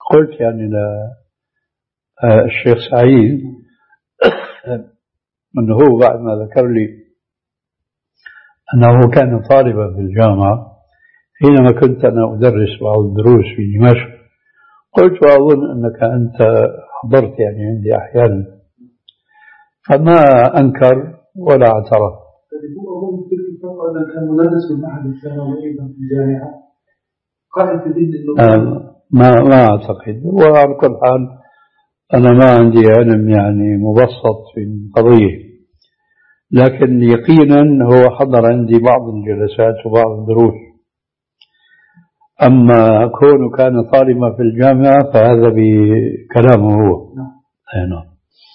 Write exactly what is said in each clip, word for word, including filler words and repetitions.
قلت يعني للشيخ سعيد أنه هو بعد ما ذكر لي أنه كان طالبا في الجامعة حينما كنت أنا أدرس بعض الدروس في دمشق، قلت وأظن أنك أنت حضرت يعني عندي أحيانا، فما أنكر ولا اعترف. أظن في تلك الفترة أنه كان مدرس في المعهد الثانوي أيضا في الجامعة، قال تدل أنه ما ما أعتقد. وعلى كل حال أنا ما عندي علم يعني مبسط في القضية، لكن يقينا هو حضر عندي بعض الجلسات وبعض الدروس. أما كونه كان طالبا في الجامعة فهذا بكلامه هو. نعم.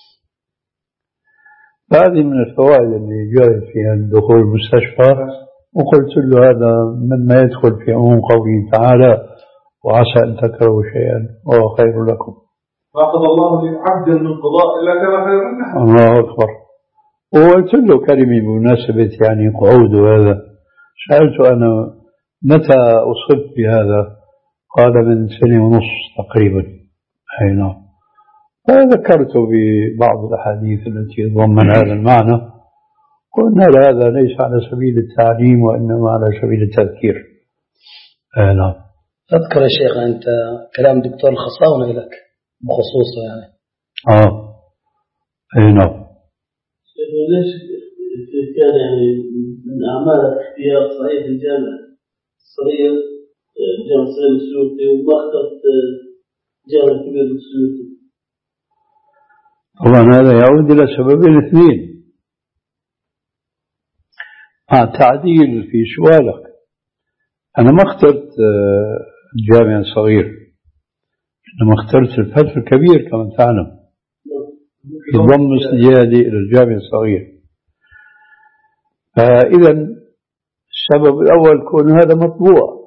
هذه من الفوائد اللي جاءت فيها الدخول المستشفى، وقلت له هذا مما يدخل في عموم قوله تعالى وعسى أن تكرهوا شيئا وهو خير لكم. ما قضى الله لعبد من قضاء إلا كان خيرا له. الله أكبر. وقلت له كلمة بمناسبة يعني قعود هذا، سألت أنا متى أصبت بهذا؟ قال من سنة ونص تقريبا. أي نعم. فذكرت ببعض الأحاديث التي تضمن هذا المعنى، قلنا هذا ليس على سبيل التعليم وإنما على سبيل التذكير. أي نعم. أذكر يا شيخ أنت كلام دكتور الخصاونة لك بخصوصه يعني. آه. أي نعم. ليش كان يعني من أعمال اختيار صحيح الجامعة الصغير جامعة الصغير السيوطي وما اخترت جامعة كبير السيوطي؟ طبعا هذا يعود إلى سببين اثنين. مع تعديل في سؤالك، أنا ما اخترت الجامعة الصغير، إنما اخترت الفتح الكبير كما تعلم في ضم استجادي إلى الجامع الصغير. فإذا السبب الأول كون هذا مطبوع،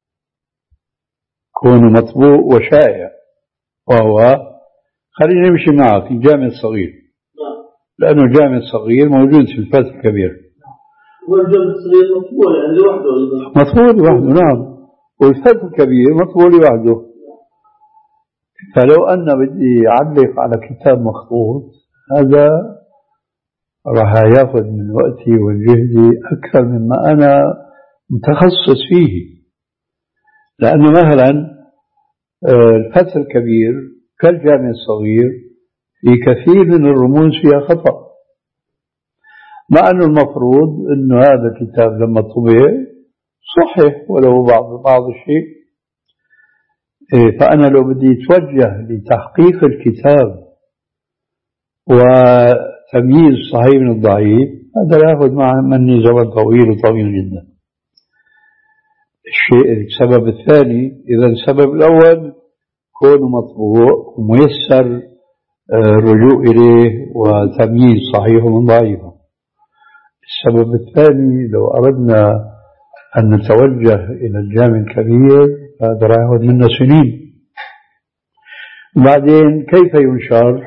كون مطبوع وشائع، وهو خلينا نمشي معك الجامع الصغير، لأنه الجامع الصغير موجود في الفتح الكبير. والجامع الصغير مطبوع يعني لوحده، مطبوع لوحده نعم، والفتح الكبير مطبوع لوحده. فلو أن بدي أعلق على كتاب مخطوط هذا راح ياخذ من وقتي وجهدي أكثر مما أنا متخصص فيه، لأنه مثلا الفتح الكبير كالجامع الصغير في كثير من الرموز فيها خطأ، مع أنه المفروض أنه هذا الكتاب لما طبع صحيح ولو بعض بعض الشيء. فأنا لو بدي أتوجه لتحقيق الكتاب وتمييز الصحيح من الضعيف هذا يأخذ مع مني زمن طويل وطويل جدا. الشيء السبب الثاني، إذا السبب الأول كونه مطبوع وميسر الرجوع إليه وتمييز صحيح من ضعيف. السبب الثاني لو أردنا أن نتوجه إلى الجامع الكبير هذا راح يأخذ منا سنين. وبعدين كيف ينشر؟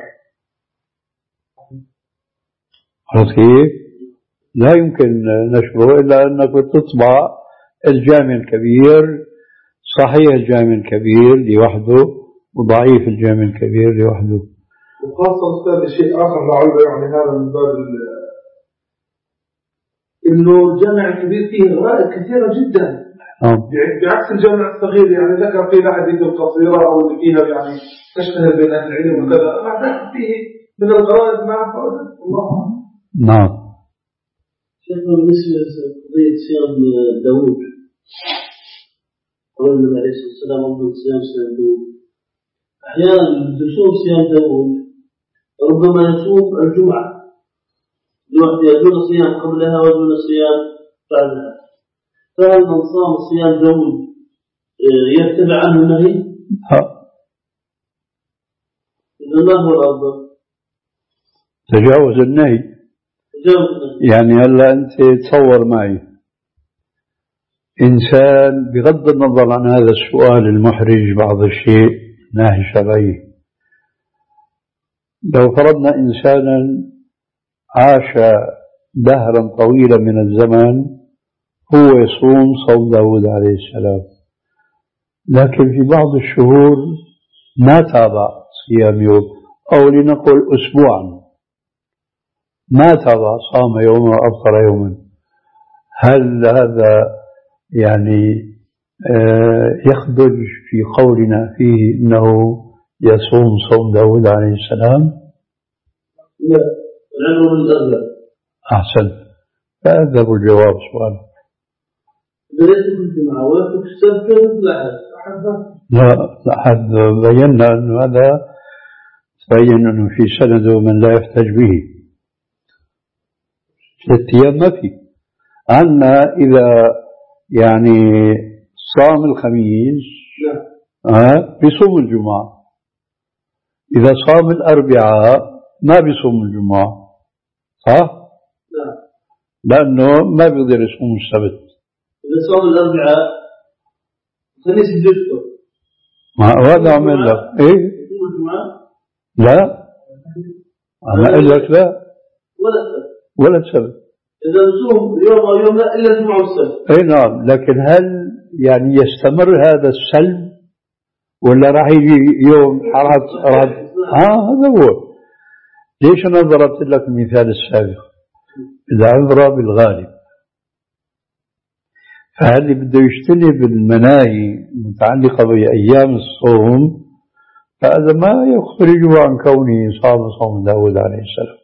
عرفت كيف؟ لا يمكن نشره إلا أنك تطبع الجامع الكبير صحيح الجامع الكبير لوحده وضعيف الجامع الكبير لوحده. وخاصة أستاذ شيء آخر لعله يعني هذا من باب إنه الجامع الكبير فيه غرائب كثيرة جدا. آه. بعكس الجامع الصغير يعني ذكر فيه الحديث القصيرة أو اللي فيها يعني تشتهر بين أهل العلم وكذا، مع ذلك فيه من الغرائب ما فوجد الله. نعم. شيخنا بالنسبة لقضية صيام داوود قول النبي عليه الصلاة والسلام أفضل صيام صيام داوود، أحيانا يصوم صيام داوود ربما يصوم الجمعة الواحد دون صيام قبلها ودون صيام بعدها، فهل من صام صيام داوود يتبع عنه النهي؟ إذا ما هو الأفضل؟ تجاوز النهي. تجاوز النهي يعني هلا أنت تصور معي إنسان بغض النظر عن هذا السؤال المحرج بعض الشيء ناهي شرعي، لو فرضنا إنسانا عاش دهرا طويلا من الزمان هو يصوم صوم داود عليه السلام، لكن في بعض الشهور ما تابع صيام يوم، أو لنقل أسبوعا ما تابع صام يوما وأفطر يوما، هل هذا يعني يخرج في قولنا فيه إنه يصوم صوم داود عليه السلام؟ لا، العلم بالأغلب. أحسن، هذا هو الجواب سؤال. بدأت بالجمعة ويأخذ السبت لا لا أحد بينا أن هذا تبين أنه في سنده من لا يحتج به، ثلاثة أيام ما في. أما إذا يعني صام الخميس آه بيصوم الجمعة، إذا صام الأربعاء ما بيصوم الجمعة، صح؟ لا، لأنه ما بيقدر يصوم السبت. إذا صام الأربعاء الخميس بجوزته، هذا عمل لك إيه؟ يصوم الجمعة؟ لا، أنا أقول لك لا ولا السبت ولا السبت. إذا نصوم يوم أو يوم لا إلا الجمعة والسبت. أي نعم، لكن هل يعني يستمر هذا السلب ولا راح يجي يوم حرات رد؟ ها هذا هو. ليش أنا ضربت لك المثال السابق؟ العبرة بالغالب، فهل بده يجتنب المناهي المتعلقة بأيام الصوم، فهذا ما يخرجه عن كونه صام صوم داود عليه السلام.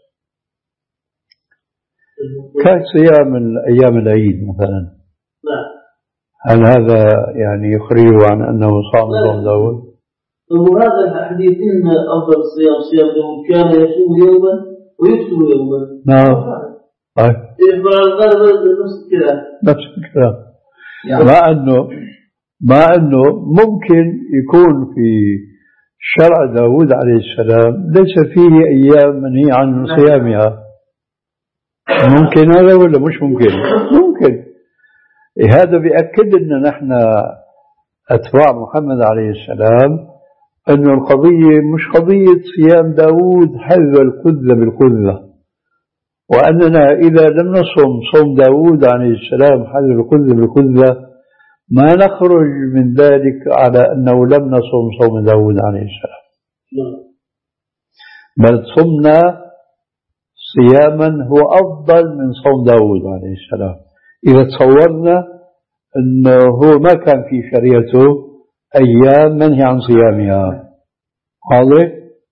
كصيام الأيام العيد مثلا، هل هذا يعني يخرجه عن أنه صام صوم داود؟ وهذا الحديث إن أفضل الصيام صيام داود كان يصوم يوما ويفطر يوما. نعم. طيب. يفعل الغالب نفس الكلام. نفس الكلام. مع أنه مع أنه ممكن يكون في شرع داود عليه السلام ليس فيه أيام منهي عن صيامها. ممكن هذا ولا مش ممكن؟ ممكن. هذا بيأكد أن نحن أتباع محمد عليه السلام أن القضية مش قضية صيام داود حذو القذة بالقذة، وأننا إذا لم نصم صوم داود عليه السلام حذو القذة بالقذة ما نخرج من ذلك على أنه لم نصم صوم داود عليه السلام، بل صمنا صياما هو أفضل من صوم داود عليه السلام إذا تصورنا أنه هو ما كان في شريعته أيام منهي عن صيامها. واضح؟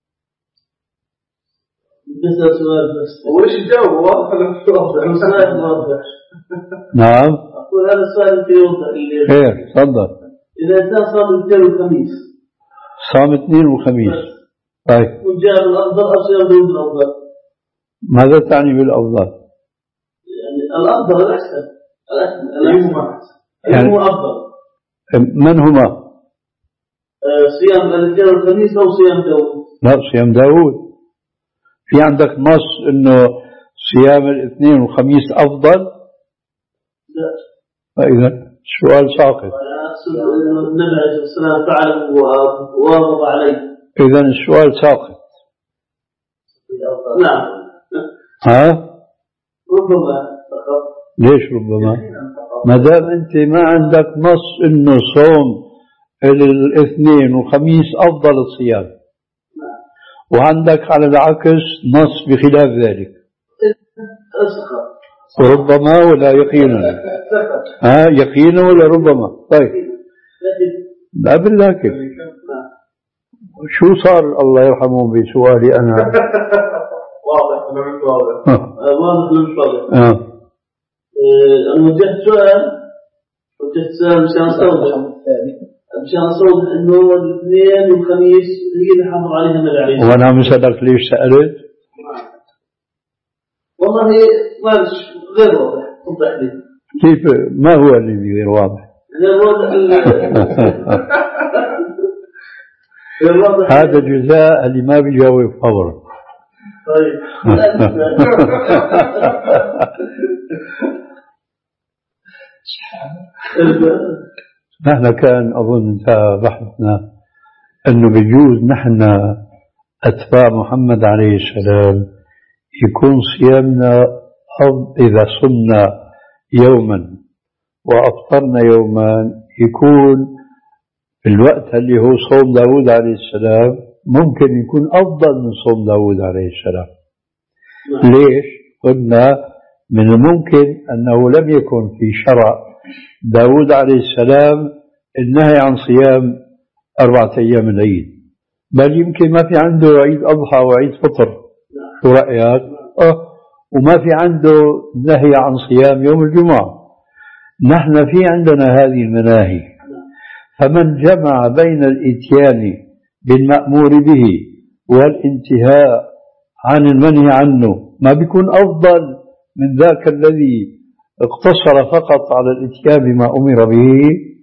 بس سؤال بس وإيش الجواب واضح ولا مش واضح؟ السؤال واضح. نعم. أقول هذا السؤال في يوضح اللي خير تفضل. إذا إنسان صام الاثنين والخميس. صام اثنين وخميس. طيب. وجاء الأفضل أو صيام داود الأفضل؟ ماذا تعني بالأفضل؟ يعني الأفضل الأحسن. الأحسن. يعني هو أفضل. من هما؟ صيام الاثنين والخميس أو صيام داود؟ لا، صيام داود. في عندك نص إنه صيام الاثنين والخميس أفضل؟ لا. فإذا السؤال ساقط. النبي عليه الصلاة والسلام فعله وواظب عليه. إذا السؤال ساقط. نعم. ها؟ ربما فقط. ليش ربما؟ ما دام أنت ما عندك نص إنه صوم الاثنين والخميس أفضل الصيام، وعندك على العكس نص بخلاف ذلك، وربما ولا يقينا؟ ها يقينا ولا ربما؟ طيب لا بالله. شو صار الله يرحمه بسؤالي أنا؟ واضح ولا مش واضح؟ واضح ولا مش واضح؟ اه أنا وجهت سؤال وجهت سؤال مشان أستوضح مشان أستوضح إنه الاثنين والخميس هي اللي حافظ عليها النبي عليه الصلاة وأنا والسلام. مسألك ليش سألت؟ والله معلش غير واضح. وضح لي كيف ما هو الذي غير واضح؟ غير واضح. غير واضح. هذا جزاء اللي ما بيجاوب فورا. طيب. نحن كان أظن انتهى بحثنا أنه بيجوز نحن أتباع محمد عليه السلام يكون صيامنا إذا صمنا يوما وأفطرنا يوما يكون الوقت اللي هو صوم داود عليه السلام ممكن يكون أفضل من صوم داود عليه السلام. ليش؟ قلنا من الممكن أنه لم يكن في شرع داود عليه السلام النهي عن صيام أربعة أيام العيد، بل يمكن ما في عنده عيد أضحى وعيد فطر. شو رأيك؟ أه وما في عنده نهي عن صيام يوم الجمعة. نحن في عندنا هذه المناهي، فمن جمع بين الإتيان بالمأمور به والانتهاء عن المنهي عنه ما بيكون أفضل من ذاك الذي اقتصر فقط على الاتيان بما أمر به.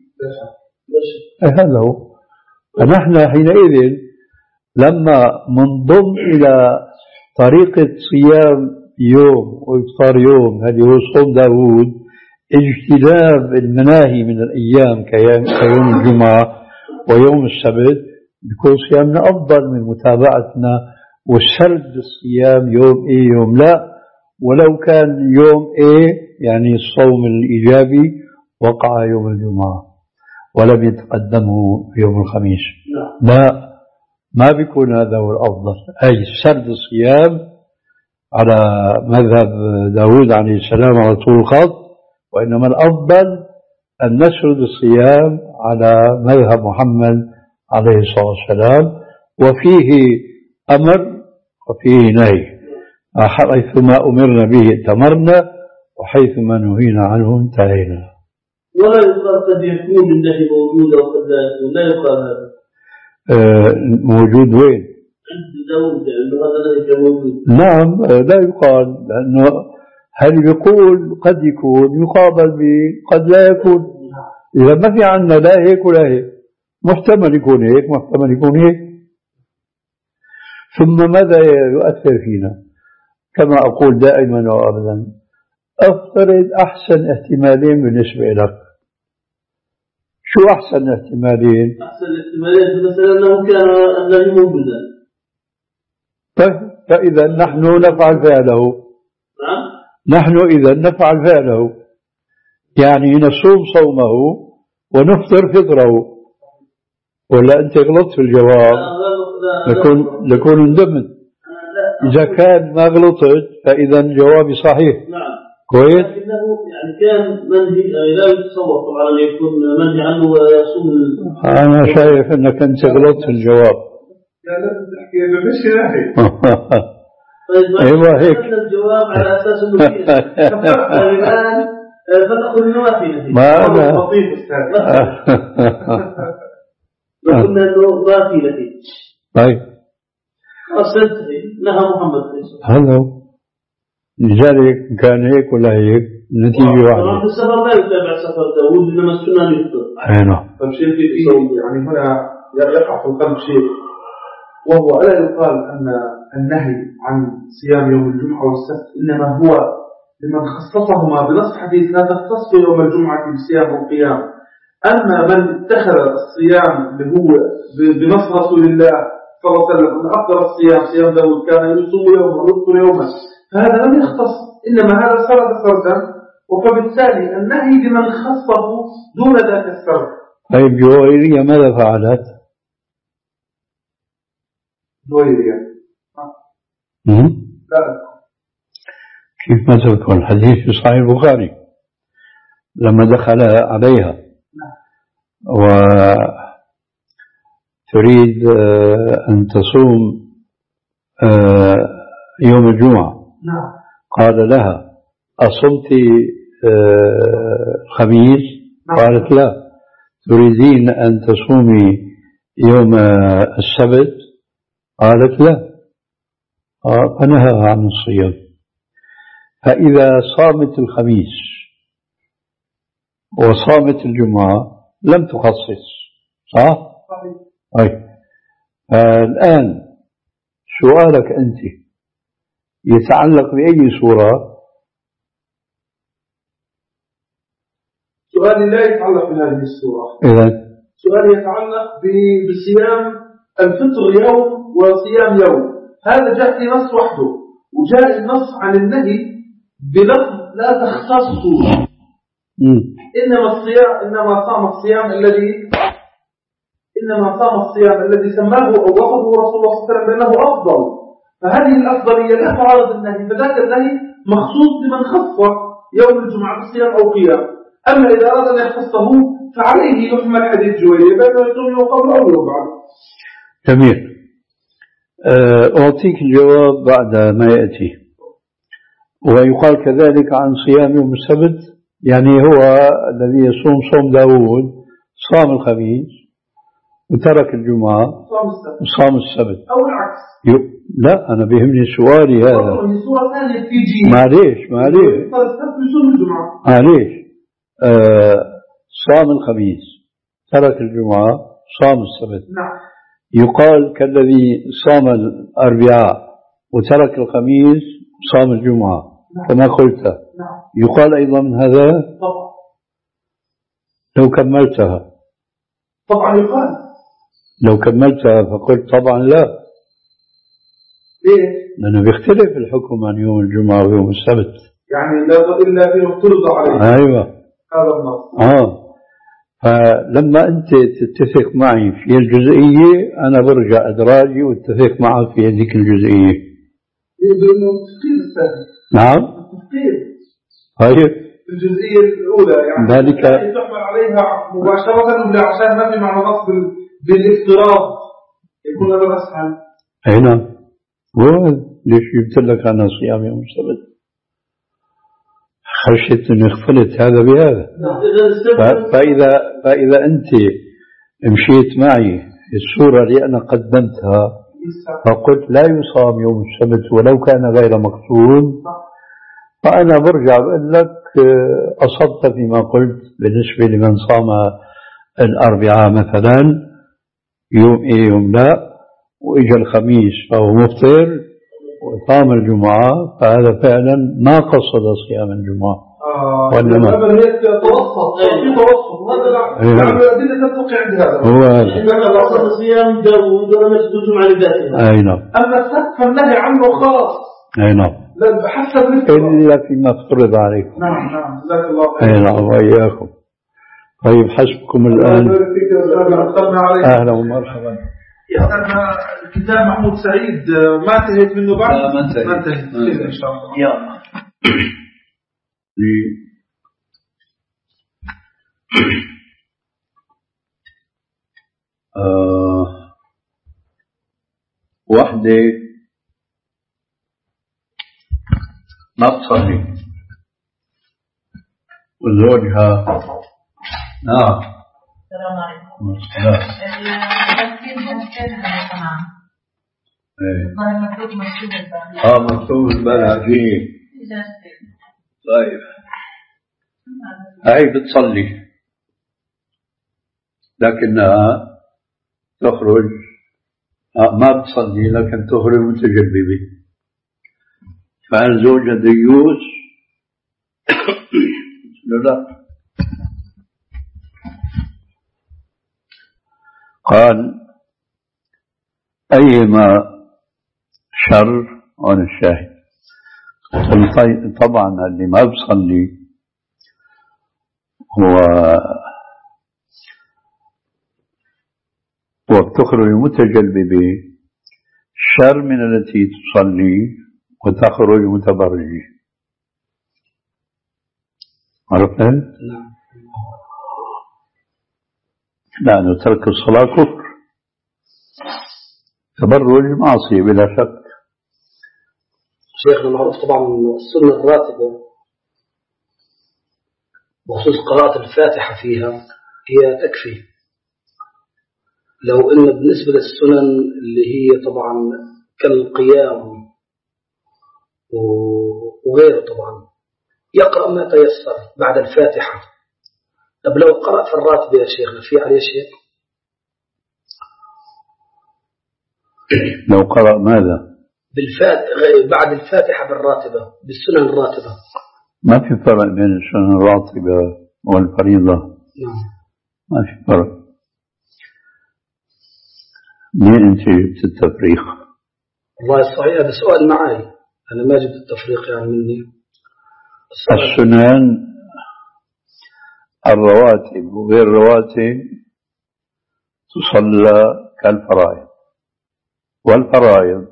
هذا هو. فنحن حينئذ لما منضم إلى طريقة صيام يوم وإفطار يوم هذه هو صوم داود، اجتناب المناهي من الأيام كيوم الجمعة ويوم السبت، بيكون صيامنا أفضل من متابعتنا وسرد الصيام يوم إيه يوم لا. ولو كان يوم إيه يعني الصوم الإيجابي وقع يوم الجمعة ولم يتقدمه يوم الخميس، لا ما بيكون هذا هو الأفضل، أي سرد الصيام على مذهب داود عليه السلام على طول الخط، وإنما الأفضل أن نسرد الصيام على مذهب محمد عليه الصلاة والسلام، وفيه أمر وفيه نهي، حيثما أمرنا به ائتمرنا وحيثما نهينا عنه انتهينا. ولا يقال قد يكون النهي موجود أو قد لا يكون، لا يقال هذا. آه موجود وين؟ عند داود يعني هذا النهي موجود. نعم لا يقال، لأنه هل يقول قد يكون يقابل بقد لا يكون. إذا ما في عنا لا هيك ولا هيك، محتمل يكون هيك محتمل يكون هيك. ثم ماذا يؤثر فينا؟ كما أقول دائما وأبدا، أفترض أحسن احتمالين بالنسبة لك. شو أحسن احتمالين؟ أحسن احتمالين مثلا أنه كان النهي موجودا، فإذا نحن نفعل فعله. نعم نحن إذا نفعل فعله، يعني نصوم صومه ونفطر فطره. ولا أنت غلطت في الجواب؟ لكون لكون اندمت. إذا كان ما غلطت فإذا جوابي صحيح. نعم كويس. لكنه يعني كان منهي لا يتصور طبعا أن يكون منهي عنه ويصوم. أنا شايف أنك أنت غلطت في الجواب. لا لازم تحكي بالمشي. ايوه هيك. الجواب على اساس انه الان فتاخذ النوافل. ما انا لطيف استاذ. قلنا انه ما في نتيجه. طيب اصلا نهى محمد هذا هو. لذلك كان هيك ولا هيك نتيجه واحده. في السفر لا يتابع سفر داوود انما السنه يفطر. اي نعم. طيب شيء في يعني هنا يقع في القلب شيء، وهو ألا يقال أن النهي عن صيام يوم الجمعة والسبت إنما هو لمن خصصهما بنص حديث لا تختص في يوم الجمعة بصيام والقيام، أما من اتخذ الصيام اللي هو بنص رسول الله صلى الله عليه وسلم أن أفضل الصيام صيام داود كان يصوم يوما ويفطر يوما، فهذا لم يختص، إنما هذا سرد سردا، وفبالتالي النهي لمن خصه دون ذاك السرد. طيب جويرية ماذا فعلت؟ جويرية لا كيف ما تذكر الحديث في صحيح البخاري لما دخل عليها وتريد أن تصوم يوم الجمعة، قال لها أصمت الخميس؟ قالت لا. تريدين أن تصومي يوم السبت؟ قالت لا. فنهى عن الصيام. فإذا صامت الخميس وصامت الجمعة لم تخصص، صح؟ طيب الآن سؤالك أنت يتعلق بأي صورة؟ سؤالي لا يتعلق بهذه الصورة. إذن سؤالي يتعلق بصيام الفطر يوم وصيام يوم، هذا جاء في نص وحده، وجاء النص عن النهي بلفظ لا تختصوا، إنما الصيام إنما صام الصيام الذي إنما صام الصيام الذي سماه أو وصفه رسول الله صلى الله عليه وسلم بأنه أفضل، فهذه الأفضلية لا تعارض النهي، فذاك النهي مخصوص لمن خص يوم الجمعة بالصيام أو قيام. أما إذا أراد أن يخصه فعليه يحمل حديث جويرية بأنه يصوم يوم قبل أو يوم بعد. جميل. أعطيك الجواب بعد ما يأتي. ويقال كذلك عن صيام يوم السبت، يعني هو الذي يصوم صوم داود صام الخميس وترك الجمعة وصام السبت أو العكس. لا أنا بيهمني سؤالي هذا. معليش معليش معليش آه صام الخميس ترك الجمعة صام السبت. نعم. يقال كالذي صام الأربعاء وترك الخميس صام الجمعة. نعم. كما قلت. نعم. يقال أيضا من هذا. طبعا. لو كملتها. طبعا يقال. لو كملتها فقلت طبعا لا. ليه؟ لأنه بيختلف الحكم عن يوم الجمعة ويوم السبت. يعني لا إلا فيه افترض عليه. أيوة. هذا النص. آه. فلما أنت تتفق معي في الجزئية أنا برجع أدراجي واتفق معك في هذيك الجزئية. لأنه تفقيد الثاني. نعم. تفقيد. طيب. الجزئية الأولى يعني ذلك تحمل عليها مباشرة ولا عشان ما في معنى نص بالافتراض يكون هذا أسهل. أي نعم. ليش جبت لك أنا صيام يوم السبت؟ خشيت أن يختلط هذا بهذا. فإذا, فإذا أنت مشيت معي في الصورة اللي أنا قدمتها فقلت لا يصام يوم السبت ولو كان غير مقصود، فأنا برجع بقول لك أصبت فيما قلت بالنسبة لمن صام الأربعاء مثلا يوم إيه يوم لا وإجا الخميس فهو مفطر وصام الجمعة، فهذا فعلا ما قصد صيام الجمعة. آه وإنما هي توسط في توسط هذا الأدلة تتوقع عند هذا. هو هذا. إنما قصد صيام داود ولم يسجد الجمعة لذاتها. أي نعم. أما السقف فالنهي عنه خاص. أي نعم. لا حسب إلا فيما افترض عليكم. نعم نعم. جزاك الله خير. أي نعم وإياكم. طيب حسبكم الآن. أهلا ومرحبا. يسألنا الكتاب محمود سعيد ما انتهيت منه بعد؟ لا ما انتهيت. ما انتهيت إن شاء الله. يلا. آه واحدة ما تصلي وزوجها نعم. السلام عليكم. السلام. التفكير ممكن أن يصنع. ظاهر مكتوب مكتوب الباب. اه مكتوب البلاغي. طيب. هاي بتصلي لكنها تخرج ما بتصلي لكن تخرج متجببة، فهل زوجها ديوث؟ لا. قال أيما شر عن الشاهد. طبعا اللي ما بصلي هو وبتخرج متجلبة شر من التي تصلي وتخرج متبرجة. عرفت؟ نعم. لأنه ترك الصلاة كفر، تبرج معصية بلا شك. شيخنا معروف طبعا السنة الراتبة بخصوص قراءة الفاتحة فيها هي تكفي، لو إن بالنسبة للسنن اللي هي طبعا كالقيام وغيره طبعا يقرأ ما تيسر بعد الفاتحة. طب لو قرأ في الراتبة يا شيخنا في عليه شيء؟ لو قرأ ماذا؟ بالفاتحة بعد الفاتحة بالراتبة بالسنن الراتبة. ما في فرق بين السنن الراتبة والفريضة. نعم. ما في فرق. ليه أنت جبت التفريق؟ والله صحيح هذا سؤال معي، أنا ما جبت التفريق يعني مني. السنن الرواتب وغير الرواتب تصلى كالفرائض. والفرائض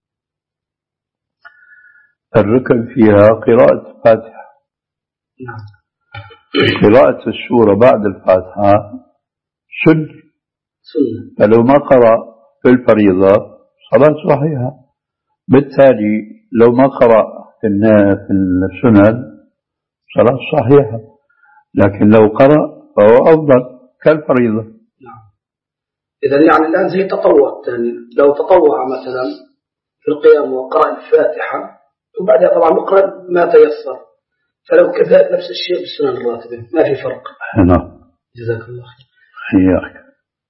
الركن فيها قراءة الفاتحة. قراءة السورة بعد الفاتحة سنة، فلو ما قرأ في الفريضة صلاة صحيحة. بالتالي لو ما قرأ في السنن صلاة صحيحة، لكن لو قرأ فهو أفضل كالفريضة. نعم. إذا يعني الآن زي تطوع ثاني، لو تطوع مثلا في القيام وقرأ الفاتحة وبعدها طبعا نقرأ ما تيسر، فلو كذلك نفس الشيء بالسنن الراتبة ما في فرق. نعم. جزاك الله خير. حياك.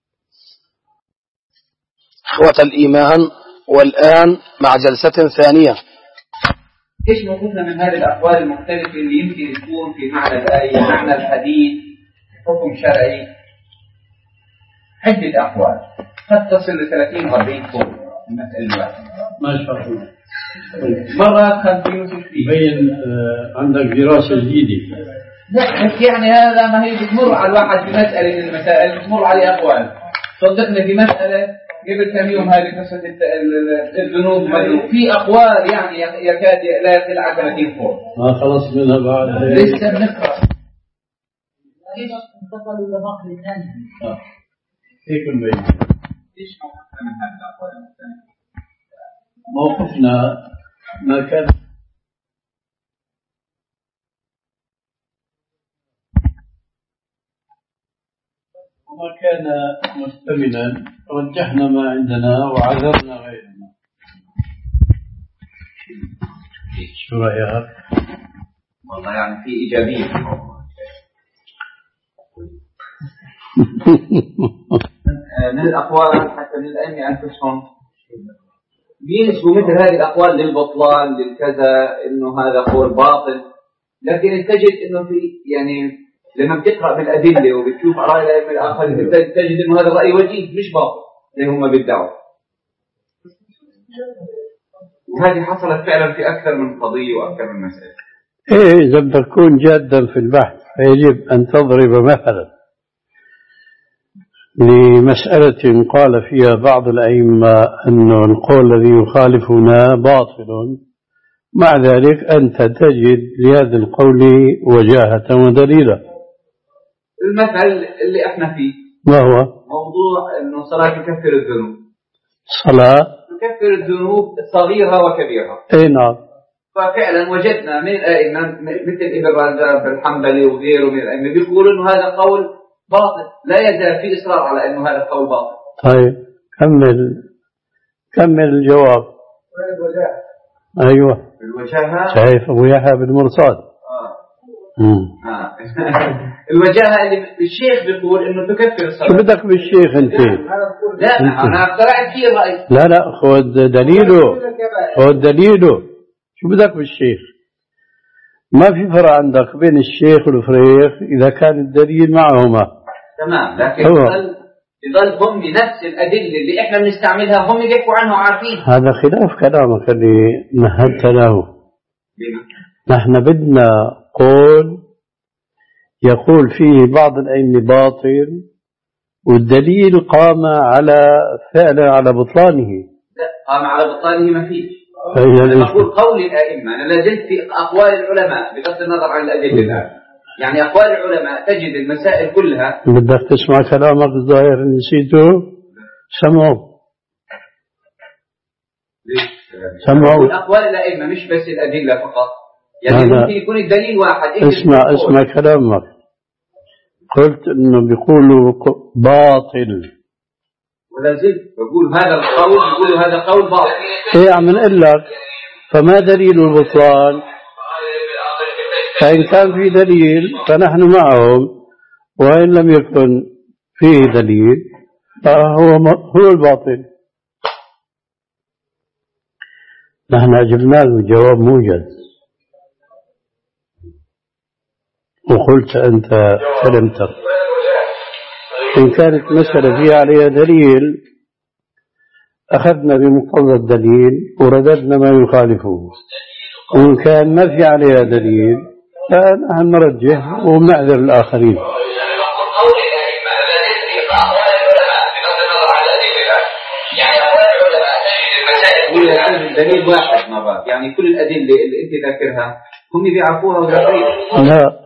إخوة الإيمان، والآن مع جلسة ثانية. إيش موقفنا من هذه الأقوال المختلفة اللي يمكن تكون في معنى الآية، معنى الحديث، حكم شرعي؟ عدة أقوال قد تصل ل ثلاثين وأربعين قول المسألة الواحدة. ما شاء الله. مرة خمسين وستين. بين آه عندك دراسة جديدة. لا بس يعني هذا ما هي بتمر على الواحد في مسألة من المسائل، بتمر عليه أقوال. صدقنا في مسألة قبل كم يوم هذه قصة الذنوب، في أقوال يعني يكاد لا يقل عن ثلاثين قول. ما خلص منها بعد. لسه بنقرأ. كيف انتقلوا إلى نقل الثاني؟ هيك نبين. إيش موقفنا من هذه الأقوال المختلفة؟ موقفنا ما كان وما كان مستمنا رجحنا ما عندنا وعذرنا غيرنا. شو رأيك؟ والله يعني في إيجابية. من الأقوال حتى من الأئمة أنفسهم بينسبوا مثل هذه الأقوال للبطلان للكذا، إنه هذا قول باطل، لكن تجد إنه في يعني لما بتقرأ بالأدلة وبتشوف آراء الأئمة الآخرين تجد إنه هذا الرأي وجيه مش باطل زي هم بيدعوا. وهذه حصلت فعلا في أكثر من قضية وأكثر من مسألة. إيه إذا بدك تكون جادا في البحث فيجب أن تضرب مثلا لمسألة قال فيها بعض الأئمة أن القول الذي يخالفنا باطل، مع ذلك أنت تجد لهذا القول وجاهة ودليلا. المثل اللي احنا فيه ما هو؟ موضوع أنه الصلاة تكفر الذنوب. صلاة تكفر الذنوب صغيرة وكبيرة. اي نعم. ففعلا وجدنا من الأئمة مثل ابن رجب الحنبلي وغيره من الأئمة بيقولوا أنه هذا قول باطل، لا يزال في إصرار على أنه هذا القول باطل. طيب كمل كمل الجواب. الوجاهة. أيوة الوجاهة. شايف أبو يحيى بن مرصاد. آه. آه. الوجاهة اللي الشيخ بيقول إنه تكفر الصلاة. شو بدك بالشيخ أنت؟ لا أنا اقترعت فيه الرأي. لا لا خذ دليله، خذ دليله. شو بدك بالشيخ؟ ما في فرق عندك بين الشيخ والفريخ إذا كان الدليل معهما. تمام، لكن يظل يظل هم بنفس الأدلة اللي إحنا بنستعملها هم يحكوا عنها وعارفين. هذا خلاف كلامك اللي مهدت له. نحن بدنا قول يقول فيه بعض الأئمة باطل والدليل قام على فعلا على بطلانه. لا قام على بطلانه ما فيه. أنا أقول قول الأئمة، أنا لازلت في أقوال العلماء بغض النظر عن الأدلة الآن. يعني أقوال العلماء تجد المسائل كلها. بدك تسمع كلامك الظاهر نسيته؟ سمعوا سمعوا أقوال الأئمة مش بس الأدلة فقط، يعني ممكن يكون الدليل واحد. اسمع اسمع كلامك. قلت إنه بيقولوا باطل ولا زلت بقول هذا القول، بيقولوا هذا قول باطل. إيه عم نقول لك فما دليل البطلان؟ فإن كان في دليل فنحن معهم، وإن لم يكن فيه دليل فهو هو الباطل. نحن أجبنا له جواب موجز، وقلت أنت كلمتك. إن كانت مسألة فيها عليها دليل أخذنا بمقتضى الدليل ورددنا ما يخالفه، وإن كان ما في عليها دليل فنحن نرجح ونعذر الآخرين. مسائل العلم الدليل واحد مرات، يعني كل الأدلة اللي أنت ذاكرها هم بيعرفوها وذاكرينها. لا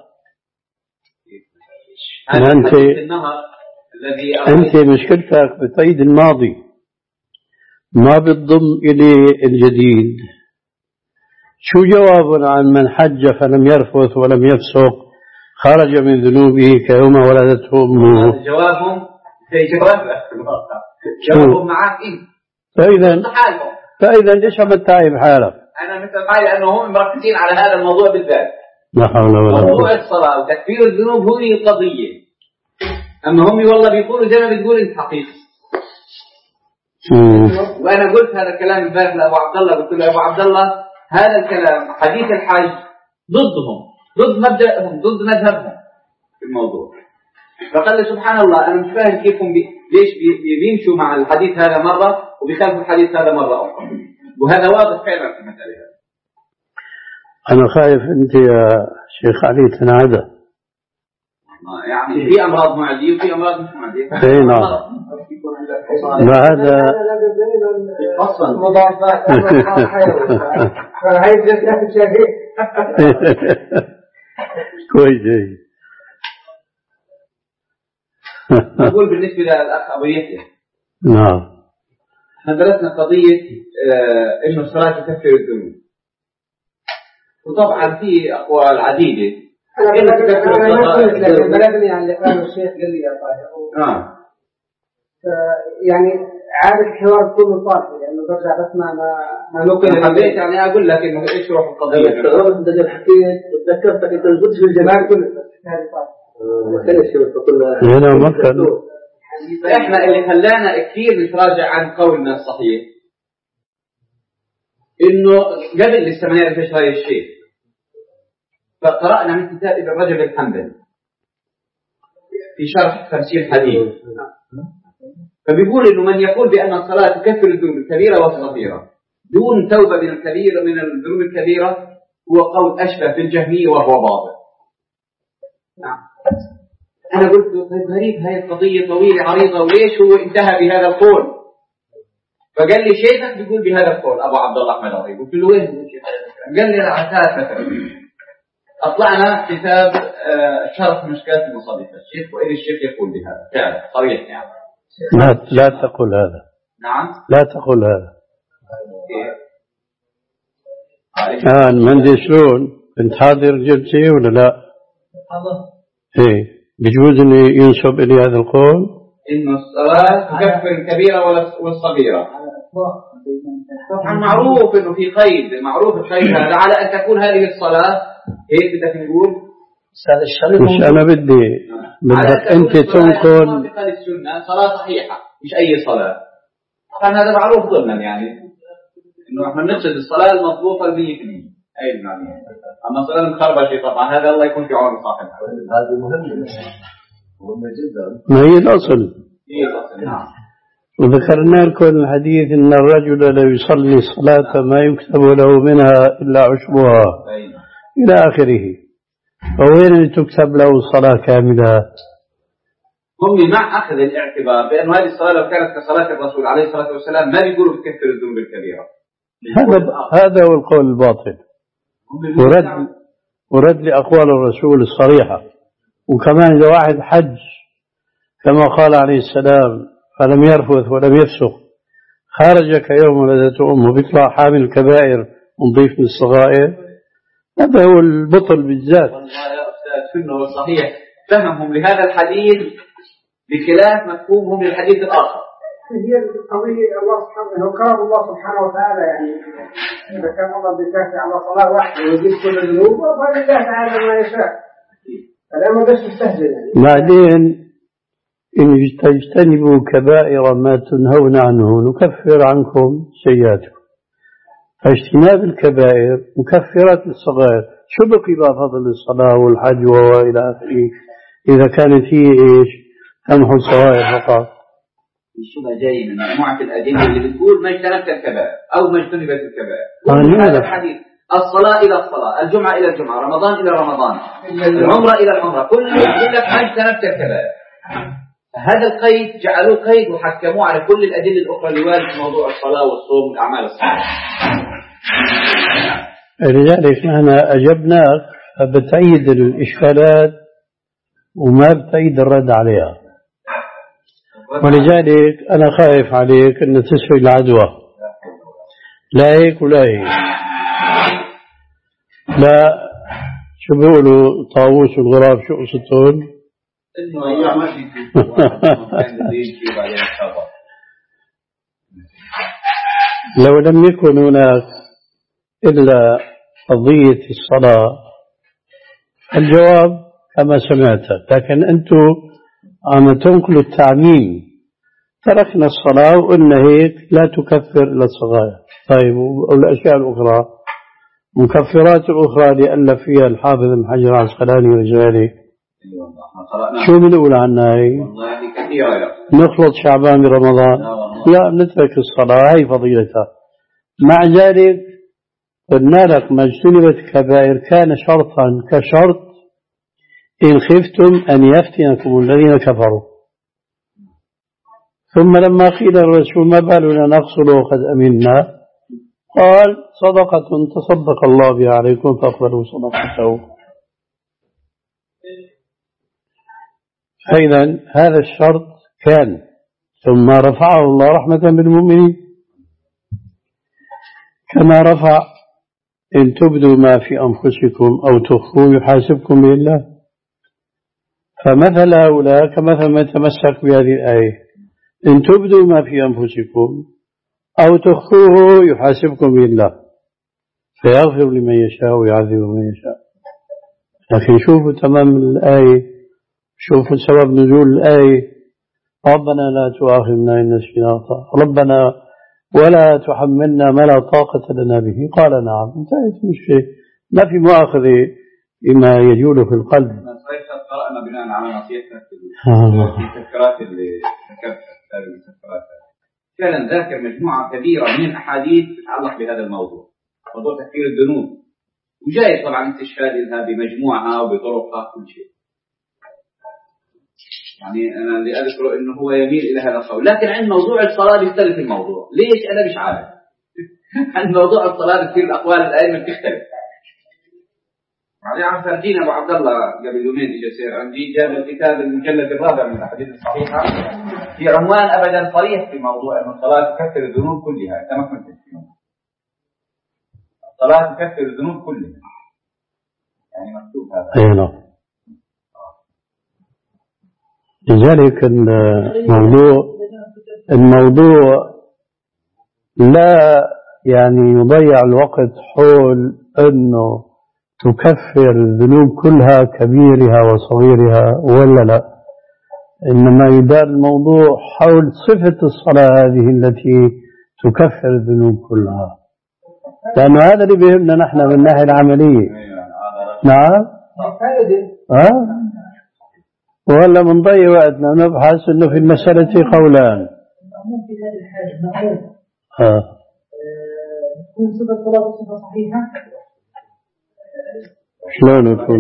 أنت أنت مشكلتك بقيد الماضي ما بتضم إلي الجديد. شو جواب عن من حج فلم يرفث ولم يفسق خرج من ذنوبه كيوم ولدته أمه؟ جوابهم في جواب جوابهم معك إيه؟ فإذا فإذا ليش عم تتعب حالك؟ أنا مثل قايل أنه هم مركزين على هذا الموضوع بالذات. لا حول ولا قوة. موضوع الصلاة وتكفير الذنوب هو القضية. أما هم والله بيقولوا زي ما بتقول أنت حقيقي. وأنا قلت هذا الكلام امبارح لأبو عبد الله، قلت له أبو عبد الله هذا الكلام حديث الحج ضدهم، ضد مبدأهم، ضد مذهبهم في الموضوع. فقال لي سبحان الله أنا مش فاهم كيف هم بي... ليش بي... بيمشوا مع الحديث هذا مرة وبيخالفوا الحديث هذا مرة أخرى، وهذا واضح فعلا في المسألة هذه. أنا خايف أنت يا شيخ علي تنعدى. يعني في أمراض معدية وفي أمراض مش معدية. إيه نعم. ما هذا أصلا مضاعفات فهاي جزء شيء كويس. أقول بالنسبة للأخ أبو يحيى، نعم احنا درسنا قضية آه إنه الصلاة تكفر الذنوب، وطبعا في أقوال عديدة. أنا أنا بلغني عن اللي قاله الشيخ قال لي يا طاهر. آه. يعني عادة الحوار كله صالح لأنه برجع بسمع ما ما نقل. حبيت يعني أقول لك إنه إيش روح القضية. استغربت أنت اللي حكيت وتذكرتك أنت القدس في الجمال كله هذه صالح. هنا مكان. إحنا اللي خلانا كثير نتراجع عن قولنا الصحيح إنه قبل لسه ما نعرف إيش هاي الشيء، فقرأنا من كتاب ابن رجب الحنبلي في شرح خمسين حديث، فبيقول إنه من يقول بأن الصلاة تكفر الذنوب الكبيرة والصغيرة دون توبة من الكبيرة من الذنوب الكبيرة هو قول أشبه بالجهمية وهو باطل. نعم. أنا قلت طيب غريب هاي القضية طويلة عريضة وليش هو انتهى بهذا القول؟ فقال لي شيخك بيقول بهذا القول أبو عبد الله أحمد عريض. قلت له وين؟ قال لي العتاد مثلا. أطلعنا كتاب شرح مشكلات المصادفة الشيخ وإلي الشيخ يقول بهذا فعلا صريح يعني. لا لا تقول هذا. نعم. لا تقول هذا. الآن من دي شلون؟ كنت حاضر جلسة ولا لا؟ الله. إيه بجوز إني ينسب إلي هذا القول؟ إنه الصلاة تكفر الكبيرة والصغيرة. طبعا معروف إنه في قيد، معروف القيد هذا على أن تكون هذه الصلاة هيك بدك نقول. مش أنا بدي بدك أنت تنقل. السنة صلاة صحيحة مش أي صلاة. طبعا هذا معروف ضمنا يعني إنه إحنا نقصد الصلاة المضبوطة المية في المية. أي نعم. أما الصلاة المخربشة طبعا هذا الله يكون في عون صاحبها. هذا مهم مهم جدا. ما هي الأصل. هي الأصل نعم. وذكرنا لكم الحديث إن الرجل لا يصلي صلاة ما يكتب له منها إلا عشرها إلى آخره. فوين اللي تكتب له صلاة كاملة؟ هم مع أخذ الاعتبار بأن هذه الصلاة لو كانت كصلاة الرسول عليه الصلاة والسلام ما بيقولوا بتكفر الذنوب الكبيرة. هذا هذا هو القول الباطل. ورد ورد لأقوال الرسول الصريحة. وكمان إذا واحد حج كما قال عليه السلام فلم يرفث ولم يفسق خارج كيوم ولدته أمه بيطلع حامل الكبائر ونضيف من الصغائر. هذا هو البطل بالذات. والله يا أستاذ شنو الصحيح فهمهم لهذا الحديث بخلاف مفهومهم للحديث الآخر. هي القضية الله سبحانه وكرم الله سبحانه وتعالى يعني إذا كان الله بيكافئ على صلاة واحدة ويجيب كل الذنوب فلله تعالى ما يشاء. فلا بدش مستهزئ يعني. بعدين إن تجتنبوا كبائر ما تنهون عنه نكفر عنكم سيئاتكم. فاجتناب الكبائر مكفرات للصغائر. شو بقي بقى فضل الصلاة والحج وإلى آخره إذا كانت هي إيش تمحو الصغائر فقط. الشبهة جاي من مجموعة الأدلة اللي بتقول ما اجتنبت الكبائر أو ما اجتنبت الكبائر. هذا الحديث الصلاة إلى الصلاة، الجمعة إلى الجمعة، رمضان إلى رمضان، العمرة إلى العمرة، كل يقول لك ما اجتنبت الكبائر. هذا القيد جعلوه قيد وحكموه على كل الأدلة الأخرى اللي واردة في موضوع الصلاة والصوم والأعمال الصالحة. لذلك نحن أجبناك بتعيد الإشكالات وما بتعيد الرد عليها، ولذلك أنا خايف عليك أن تسوي العدوى، لا هيك ولا هيك، لا شو بيقولوا طاووس الغراب شو قصتهم؟ إنه أيام ما في لو لم يكن هناك إلا قضية الصلاة الجواب كما سمعت، لكن أنتم عم تنقلوا التعميم، تركنا الصلاة وقلنا هيك لا تكفر إلا الصغائر. طيب والأشياء الأخرى مكفرات الأخرى اللي ألف فيها الحافظ ابن حجر العسقلاني وغيره شو بنقول عنها هي؟ نخلط شعبان برمضان؟ لا، نترك الصلاة، هي فضيلتها. مع ذلك قلنا لك ما اجتنبت كبائر كان شرطا كشرط إن خفتم أن يفتنكم الذين كفروا. ثم لما قيل الرسول ما بالنا نقصر وقد أمنا، قال صدقة تصدق الله بها عليكم فاقبلوا صدقته. فإذا هذا الشرط كان، ثم رفعه الله رحمة بالمؤمنين، كما رفع إن تبدوا ما في أنفسكم أو تخفوا يحاسبكم به الله. فمثل هؤلاء كمثل ما تمسك بهذه الآية، إن تبدوا ما في أنفسكم أو تخفوه يحاسبكم به الله فيغفر لمن يشاء ويعذب من يشاء. لكن شوفوا تمام الآية، شوفوا سبب نزول الآية، ربنا لا تؤاخذنا إن نسينا أخطأنا، ربنا ولا تحملنا ما لا طاقة لنا به، قال نعم، انتهت المشكلة، ما في مؤاخذة بما يجول في القلب. قرأنا بناء على نصيحتك في التذكيرات اللي ذكرتها هذه التذكيرات، فعلا ذاكر مجموعة كبيرة من الأحاديث تتعلق بهذا الموضوع، موضوع تكفير الذنوب، وجاي طبعا استشهاد بمجموعها وبطرقها كل شيء. يعني أنا اللي أذكره إنه هو يميل إلى هذا القول، لكن عند موضوع الصلاة بيختلف الموضوع. ليش؟ أنا مش عارف. عند موضوع الصلاة بتصير الأقوال الأئمة بتختلف. بعدين عم فرجينا أبو عبد الله قبل يومين إجا سير عندي، جاب الكتاب المجلد الرابع من الأحاديث الصحيحة في عنوان أبدا صريح في موضوع أن الصلاة تكفر الذنوب كلها. أنت ما كنت تفهم الصلاة تكفر الذنوب كلها، يعني مكتوب هذا. أيوة. لذلك الموضوع الموضوع لا يعني يضيع الوقت حول أنه تكفر الذنوب كلها كبيرها وصغيرها ولا لا، إنما يدار الموضوع حول صفة الصلاة هذه التي تكفر الذنوب كلها، لأنه هذا اللي بيهمنا نحن من الناحية العملية. نعم ها؟ ولا بنضيع وقتنا نبحث انه في المسألة قولان. ممكن في هذه الحالة مأمون اه تكون صفة الصلاة صفة صحيحة. شلون يكون؟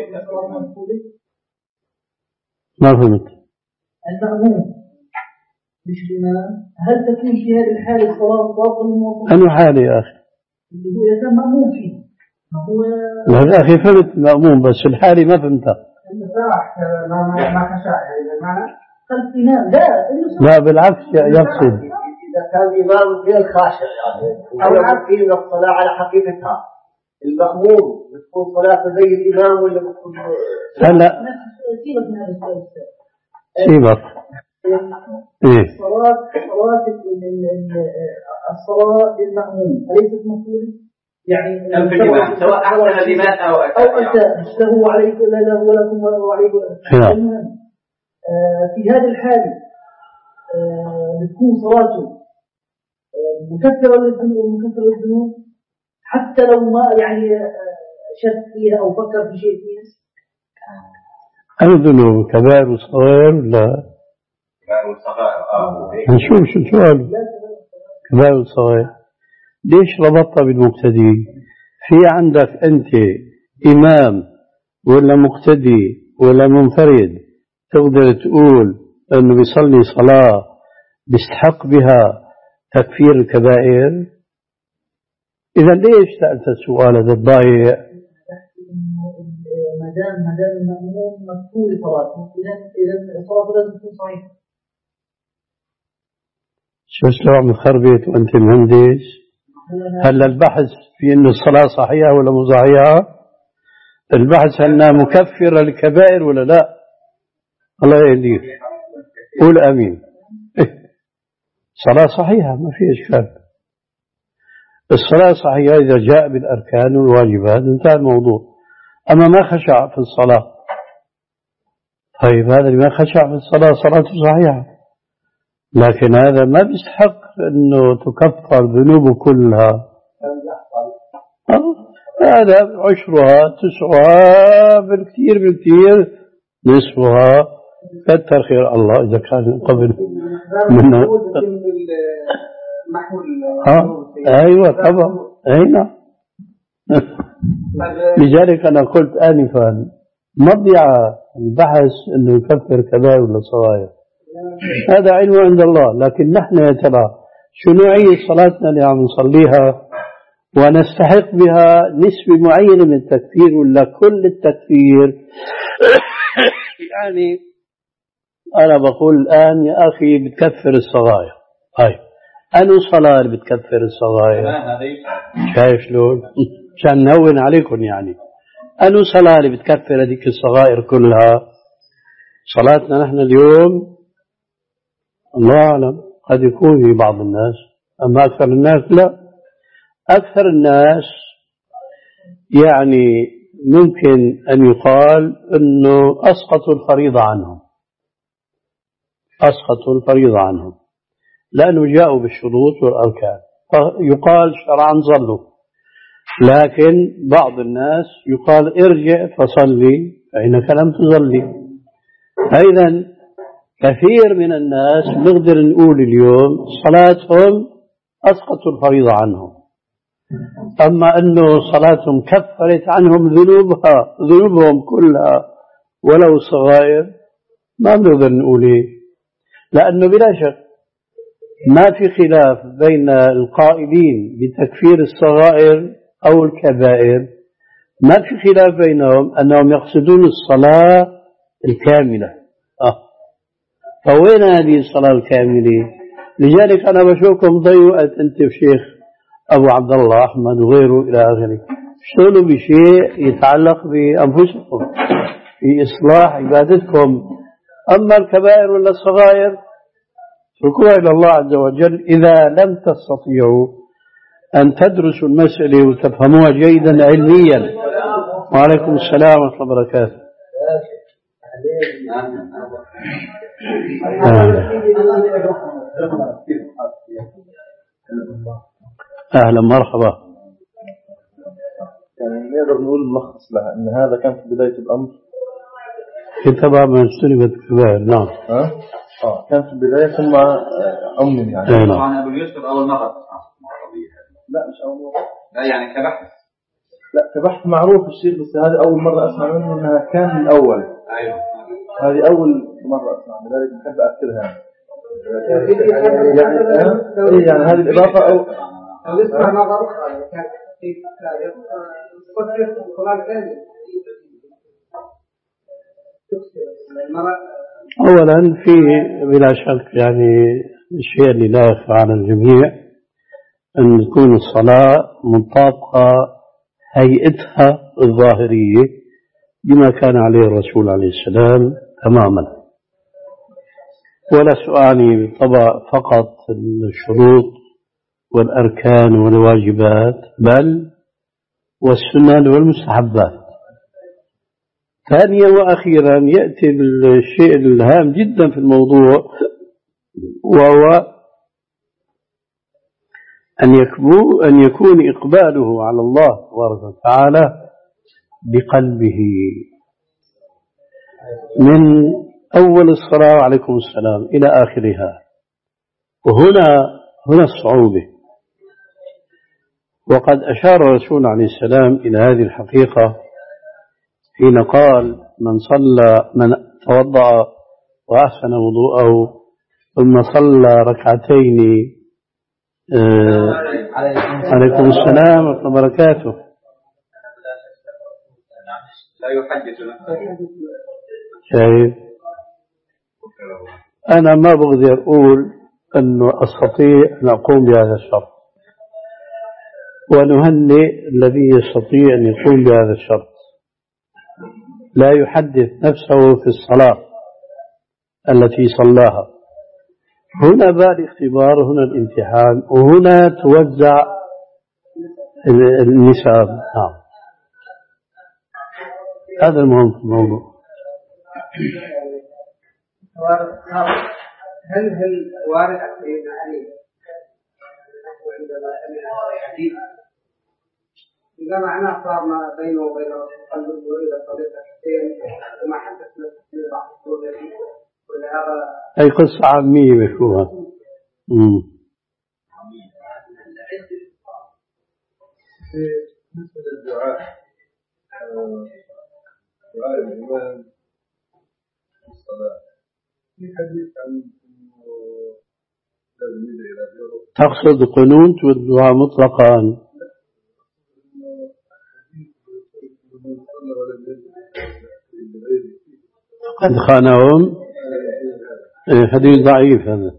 ما فهمت. المأمون مش الإمام، هل تكون في هذه الحالة الصلاة باطلة؟ أنه حالة يا أخي؟ اللي هو إذا كان مأمون فيه ما هو. لا يا أخي فهمت المأمون بس الحالة ما فهمتها. ما ما ما خشع يعني المعنى خلف إمام لا لا بالعكس يقصد إذا كان الإمام غير خاشع يعني أو عارفين الصلاة على حقيقتها، المأموم بتكون صلاة زي الإمام ولا بتكون هلا سيبك من هذا السؤال. سيبك إيه الصلاة صلاة الصلاة للمأموم أليست مفروضة؟ يعني سواء أحسن الإمام أو أو أنت له عليك ولا له ولكم ولا عليك. المهم في هذه الحالة بتكون صلاته مكفرة للذنوب ومكفرة للذنوب حتى لو ما يعني شك فيها أو فكر في شيء فيها. الذنوب كبائر وصغائر ولا كبائر وصغائر؟ آه نشوف شو السؤال. كبائر وصغائر ليش ربطت بالمقتدي؟ في عندك أنت إمام ولا مقتدي ولا منفرد تقدر تقول أنه بيصلي صلاة بيستحق بها تكفير الكبائر؟ إذا ليش سألت السؤال هذا الضايع؟ ما دام ما دام المأموم مقبول صلاته إذا إذا صلاته لازم تكون صحيحة. شو شلون مخربط وأنت مهندس؟ هلا البحث في إنه الصلاة صحيحة ولا مو صحيحة؟ البحث أنها مكفرة للكبائر ولا لا؟ الله يهديك، قول آمين. صلاة صحيحة ما في إشكال. الصلاة صحيحة إذا جاء بالأركان والواجبات انتهى الموضوع. أما ما خشع في الصلاة، طيب هذا اللي ما خشع في الصلاة صلاته صحيحة، لكن هذا ما بيستحق أنه تكفر ذنوبه كلها. هذا عشرها تسعها بالكثير بالكثير نصفها، كتر خير الله إذا كان قبل منه. آه. أيوة طبعا أين لذلك أنا قلت آنفا مضيع البحث أنه يكفر كبائر ولا صغائر، هذا علم عند الله. لكن نحن يا ترى شو نوعية صلاتنا اللي عم نصليها ونستحق بها نسبة معينة من التكفير ولا كل التكفير؟ يعني أنا بقول الآن يا أخي بتكفر الصغائر. هاي أنو صلاة اللي بتكفر الصغائر؟ شايف شلون؟ عشان نهون عليكم يعني. أنو صلاة اللي بتكفر هذيك الصغائر كلها؟ صلاتنا نحن اليوم الله أعلم قد يكون في بعض الناس، أما أكثر الناس لا. أكثر الناس يعني ممكن أن يقال أنه أسقطوا الفريضة عنهم، أسقطوا الفريضة عنهم لأنه جاءوا بالشروط والأركان، يقال شرعا صلوا. لكن بعض الناس يقال ارجع فصلي فإنك لم تصلي. أيضا كثير من الناس نقدر نقول اليوم صلاتهم أسقطوا الفريضة عنهم، أما أنه صلاتهم كفرت عنهم ذنوبها ذنوبهم كلها ولو صغائر ما نقدر نقول إيه، لأنه بلا شك ما في خلاف بين القائلين بتكفير الصغائر أو الكبائر، ما في خلاف بينهم أنهم يقصدون الصلاة الكاملة. آه. فوين هذه الصلاة الكاملة؟ لذلك أنا بشوفكم ضيوء أنت وشيخ أبو عبد الله أحمد وغيره إلى آخره اشتغلوا بشيء يتعلق بأنفسكم في إصلاح عبادتكم. أما الكبائر ولا الصغائر اتركوها إلى الله عز وجل إذا لم تستطيعوا أن تدرسوا المسألة وتفهموها جيدا علميا. وعليكم السلام ورحمة الله وبركاته. أهلا مرحبا. يعني نقدر نقول ملخص لها أن هذا كان في بداية الأمر كتبها من اجتنبت الكبائر. نعم. ها؟ آه كان في البداية ثم أمن يعني. طبعا نعم. أبو يوسف أول مرة لا مش أول مرة. لا يعني كبحث. لا كبحث معروف الشيخ، بس هذه أول مرة أسمع منه أنها كان الأول. أيوه. هذه أول مرة أسمع، لذلك بحب أذكرها. يعني يعني هذه الإضافة أو أو اسمع مرة أخرى كان في يصدق القرآن الثاني. أولا في بلا شك يعني الشيء اللي لا يخفى على الجميع أن تكون الصلاة منطابقة هيئتها الظاهرية بما كان عليه الرسول عليه السلام تماما، ولا سؤالي بالطبع فقط الشروط والأركان والواجبات بل والسنن والمستحبات. ثانيا وأخيرا يأتي بالشيء الهام جدا في الموضوع، وهو أن يكون, أن يكون إقباله على الله تبارك وتعالى بقلبه من أول الصلاة عليكم السلام إلى آخرها. وهنا هنا الصعوبة، وقد أشار الرسول عليه السلام إلى هذه الحقيقة حين قال من صلى من توضأ وأحسن وضوءه ثم صلى ركعتين آه عليكم السلام ورحمة الله وبركاته. لا يحدث شايف أنا ما بقدر أقول أنه أستطيع أن أقوم بهذا الشرط، ونهنئ الذي يستطيع أن يقوم بهذا الشرط، لا يحدث نفسه في الصلاة التي صلاها. هنا بقى الاختبار، هنا الامتحان، وهنا توزع النساب. نعم هذا المهم في الموضوع. هل هل وارد عن سيدنا علي عندما سمع الحديث إذا معناه صار ما بينه وبين قلب الى طريقه حسين وما حدثنا في بعض الصور ولا هذا أي قصة عامية مفهومة. بالنسبة للدعاء دعاء الإمام في الصلاة في حديث عن إنه لازم يدعي إلى غيره. تقصد قنوت والدعاء مطلقا؟ قد خانهم حديث ضعيف هذا.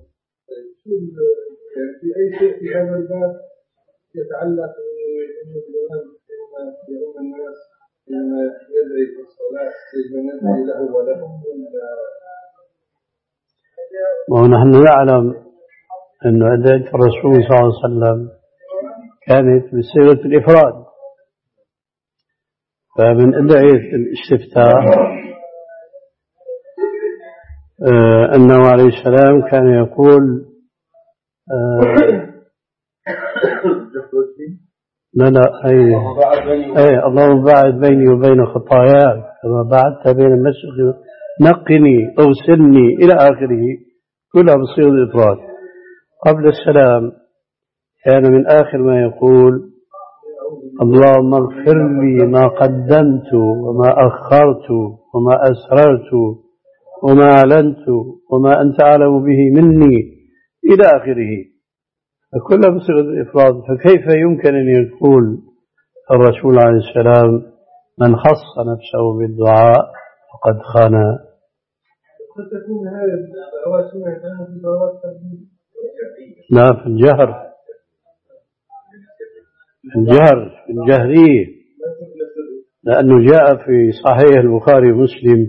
في أي شيء في هذا الباب يتعلق بأنه الإمام حينما يؤم الناس حينما يدعي في الصلاة يجب أن ندعي له ولهم ونحن نعلم أن أدعية الرسول صلى الله عليه وسلم كانت بصيغة الإفراد، فمن أدعية الاستفتاح آه أنه عليه السلام كان يقول آه لا لا أي, أي اللهم باعد بيني وبين خطاياي كما بعدت بين المشرق نقني أوسلني إلى آخره، كلها بصيغة الإفراد. قبل السلام كان من آخر ما يقول اللهم اغفر لي ما قدمت وما أخرت وما أسررت وما أعلنت وما أنت أعلم به مني إلى آخره، فكلها بصيغة الإفراد. فكيف يمكن أن يقول الرسول عليه السلام من خص نفسه بالدعاء فقد خان؟ قد تكون هذه الدعوات سمعت في صلوات التربية. لا في الجهر، في الجهر في الجهرية، لأنه جاء في صحيح البخاري ومسلم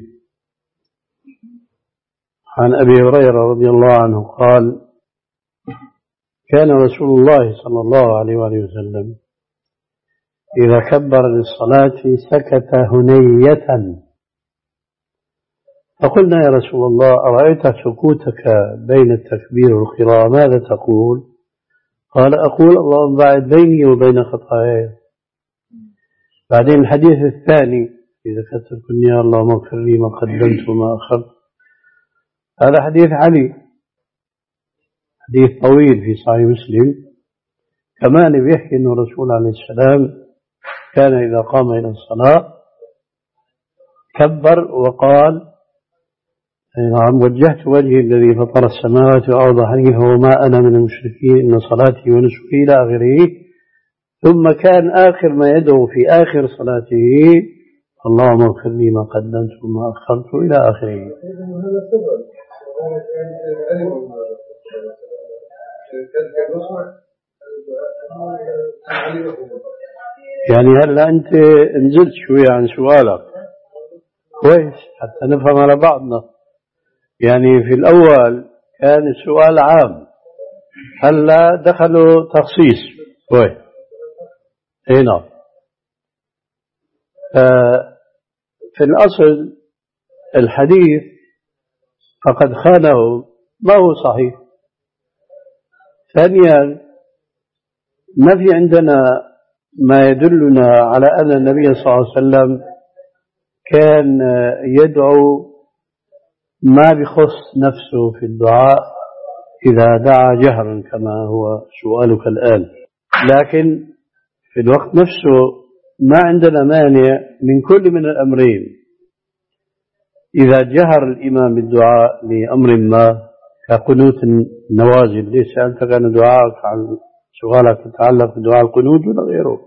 عن أبي هريرة رضي الله عنه قال كان رسول الله صلى الله عليه وآله وسلم إذا كبر للصلاة سكت هنية، فقلنا يا رسول الله أرأيت سكوتك بين التكبير والقراءة ماذا تقول؟ قال أقول اللهم باعد بيني وبين خطاياي. بعدين الحديث الثاني إذا كتبت يا اللهم اغفر لي ما قدمت وما أخرت، هذا حديث علي، حديث طويل في صحيح مسلم كمان بيحكي أن الرسول عليه السلام كان إذا قام إلى الصلاة كبر وقال نعم وجهت وجهي الذي فطر السماوات والأرض حنيفا وما أنا من المشركين إن صلاتي ونسكي إلى آخره، ثم كان آخر ما يدعو في آخر صلاته اللهم اغفر لي ما قدمت وما أخرت إلى آخره. يعني هلا أنت نزلت شوية عن سؤالك كويس حتى نفهم على بعضنا. يعني في الأول كان السؤال عام، هلا دخلوا تخصيص كويس. هنا في الأصل الحديث فقد خانه ما هو صحيح. ثانيا ما في عندنا ما يدلنا على أن النبي صلى الله عليه وسلم كان يدعو ما بخص نفسه في الدعاء إذا دعا جهرا كما هو سؤالك الآن، لكن في الوقت نفسه ما عندنا مانع من كل من الأمرين، إذا جهر الإمام بالدعاء لأمر ما كقنوت النوازل، ليش سألتك عن دعائك عن سؤالك يتعلق بدعاء القنوت ولا غيره؟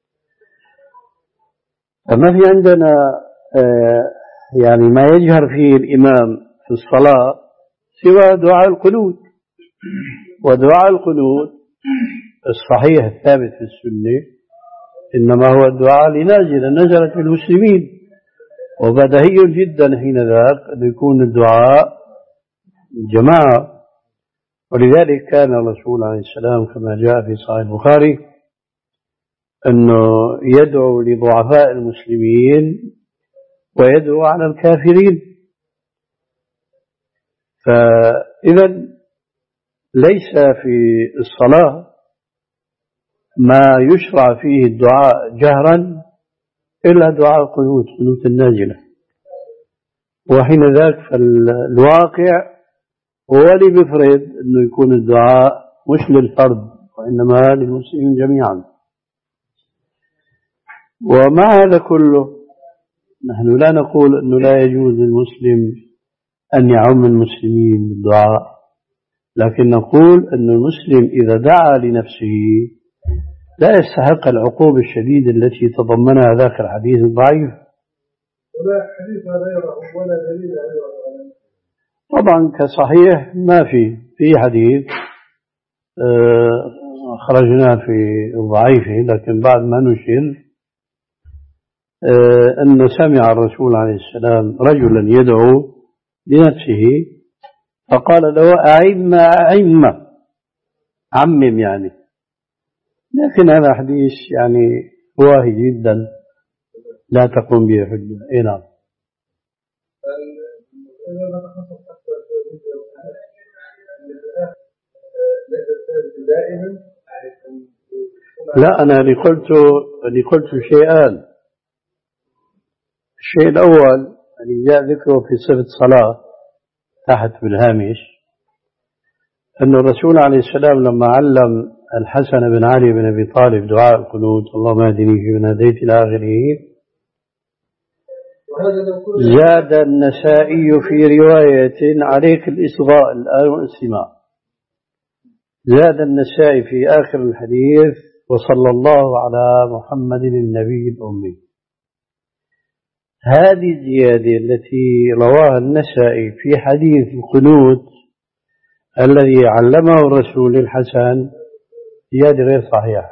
فما في عندنا يعني ما يجهر فيه الإمام في الصلاة سوى دعاء القنوت. ودعاء القنوت الصحيح الثابت في السنة إنما هو الدعاء لنازلة نزلت في المسلمين، وبديهي جدا حين ذاك أن يكون الدعاء جماعة. ولذلك كان الرسول عليه السلام كما جاء في صحيح البخاري أنه يدعو لضعفاء المسلمين ويدعو على الكافرين. فإذا ليس في الصلاة ما يشرع فيه الدعاء جهرا إلا دعاء القنوت، قنوت النازلة. وحين ذاك فالواقع هو اللي بيفرض أنه يكون الدعاء مش للفرد وإنما للمسلمين جميعا. ومع هذا كله نحن لا نقول أنه لا يجوز للمسلم أن يعم المسلمين بالدعاء، لكن نقول أن المسلم إذا دعا لنفسه لا يستحق العقوبة الشديدة التي تضمنها ذاك الحديث الضعيف. ولا حديث غيره ولا دليل غيره. طبعا كصحيح ما في في حديث خرجنا في ضعيفه، لكن بعد ما نشر أنه سمع الرسول عليه السلام رجلا يدعو لنفسه فقال له أعم أعم عمم يعني، لكن هذا حديث يعني واهي جدا لا تقوم به حجة. إيه نعم. لا أنا اللي قلت اللي قلت شيئان. الشيء الأول اللي جاء ذكره في صفة الصلاة تحت بالهامش أن الرسول عليه السلام لما علم الحسن بن علي بن أبي طالب دعاء القنوت اللهم اهدني فيمن هديت إلى آخره، زاد النسائي في رواية عليك الإصغاء الآن والاستماع، زاد النسائي في آخر الحديث وصلى الله على محمد النبي الأمي. هذه الزيادة التي رواها النسائي في حديث القنوت الذي علمه الرسول للحسن زيادة غير صحيحة،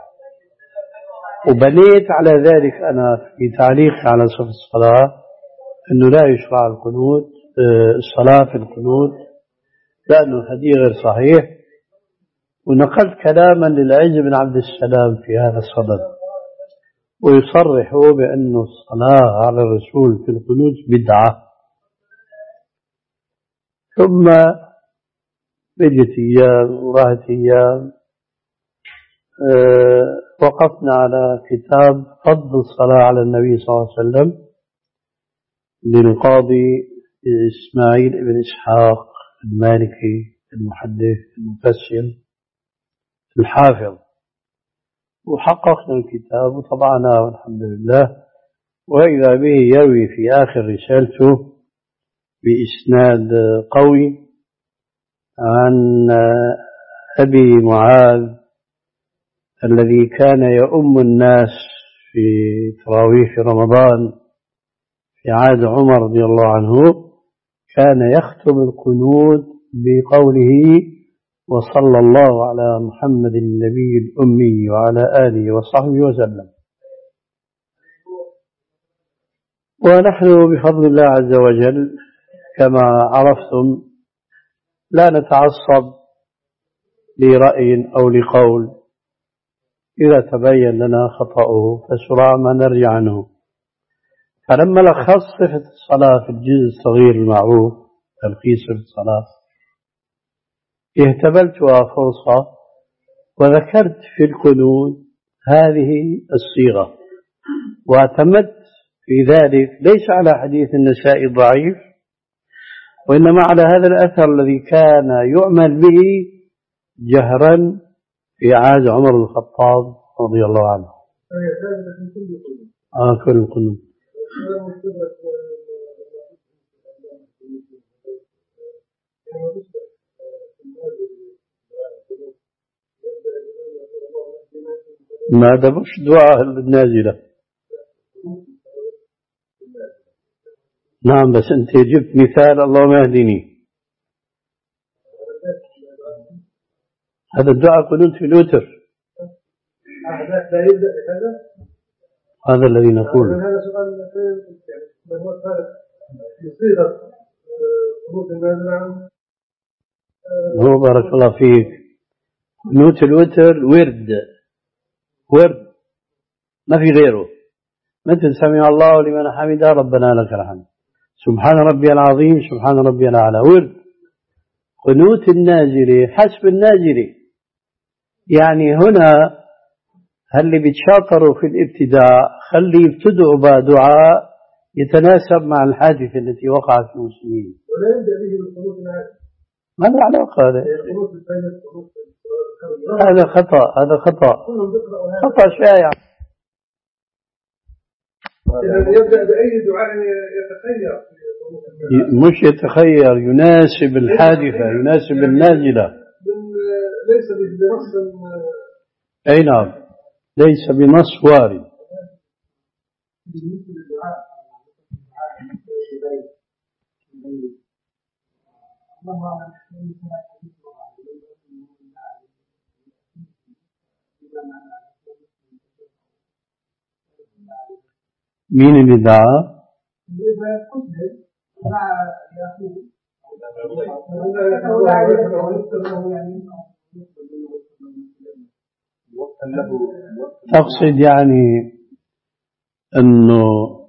وبنيت على ذلك أنا في تعليق على صفة الصلاة أنه لا يشرع القنوت الصلاة في القنوت لأنه الحديث غير صحيح. ونقلت كلاما للعز بن عبد السلام في هذا الصدد ويصرح بأن الصلاة على الرسول في القنوت بدعة. ثم بجت أيام وراحت أيام أه وقفنا على كتاب فضل الصلاة على النبي صلى الله عليه وسلم للقاضي إسماعيل بن إسحاق المالكي المحدث المفسر الحافظ، وحققنا الكتاب وطبعناه والحمد لله. وإذا به يروي في آخر رسالته بإسناد قوي عن أبي معاذ الذي كان يؤم الناس في تراويح رمضان في عهد عمر رضي الله عنه، كان يختم القنوت بقوله وصلى الله على محمد النبي الأمي وعلى آله وصحبه وسلم. ونحن بفضل الله عز وجل كما عرفتم لا نتعصب لرأي أو لقول، إذا تبين لنا خطأه فسرع ما نرجع عنه. فلما لخص صفة الصلاة في الجزء الصغير المعروف تلخيص صفة الصلاة اهتبلتها فرصة وذكرت في القنوت هذه الصيغة، واعتمدت في ذلك ليس على حديث النسائي الضعيف وإنما على هذا الأثر الذي كان يعمل به جهرا في عهد عمر بن الخطاب رضي الله عنه. آه كل القنوت. ما هذا مش دعاء النازلة. نعم بس أنت جبت مثال اللهم اهدني، هذا الدعاء قنوت في الوتر، هذا الذي نقول. هذا سؤال بصيغة قنوت النازلة. هو بارك الله فيك، قنوت الوتر ورد ورد ما في غيره، مثل سمع الله لمن حمده ربنا لك الحمد، سبحان ربي العظيم، سبحان ربي الأعلى، ورد. قنوت النازلة حسب النازلة، يعني هنا هل اللي بيتشاطروا في الابتداء خلي يبتدعوا بدعاء يتناسب مع الحادثة التي وقعت في المسلمين، ولا يبدأ به بالقنوت العادي. ما له علاقة هذا، هذا خطأ، هذا خطأ خطأ شائع. يبدأ بأي دعاء يتخير، مش يتخير، يناسب الحادثة، يناسب النازلة، ليس بنص. أي نعم، ليس بنص وارد. مين اللي دعا؟ تقصد يعني أنه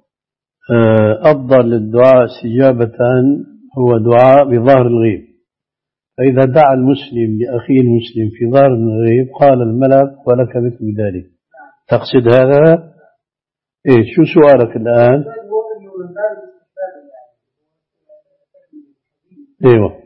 أفضل الدعاء استجابة هو دعاء بظاهر الغيب، فإذا دعا المسلم لأخيه المسلم في ظاهر الغيب قال الملك ولك مثل ذلك، تقصد هذا؟ إيه شو سؤالك الآن؟ ايوه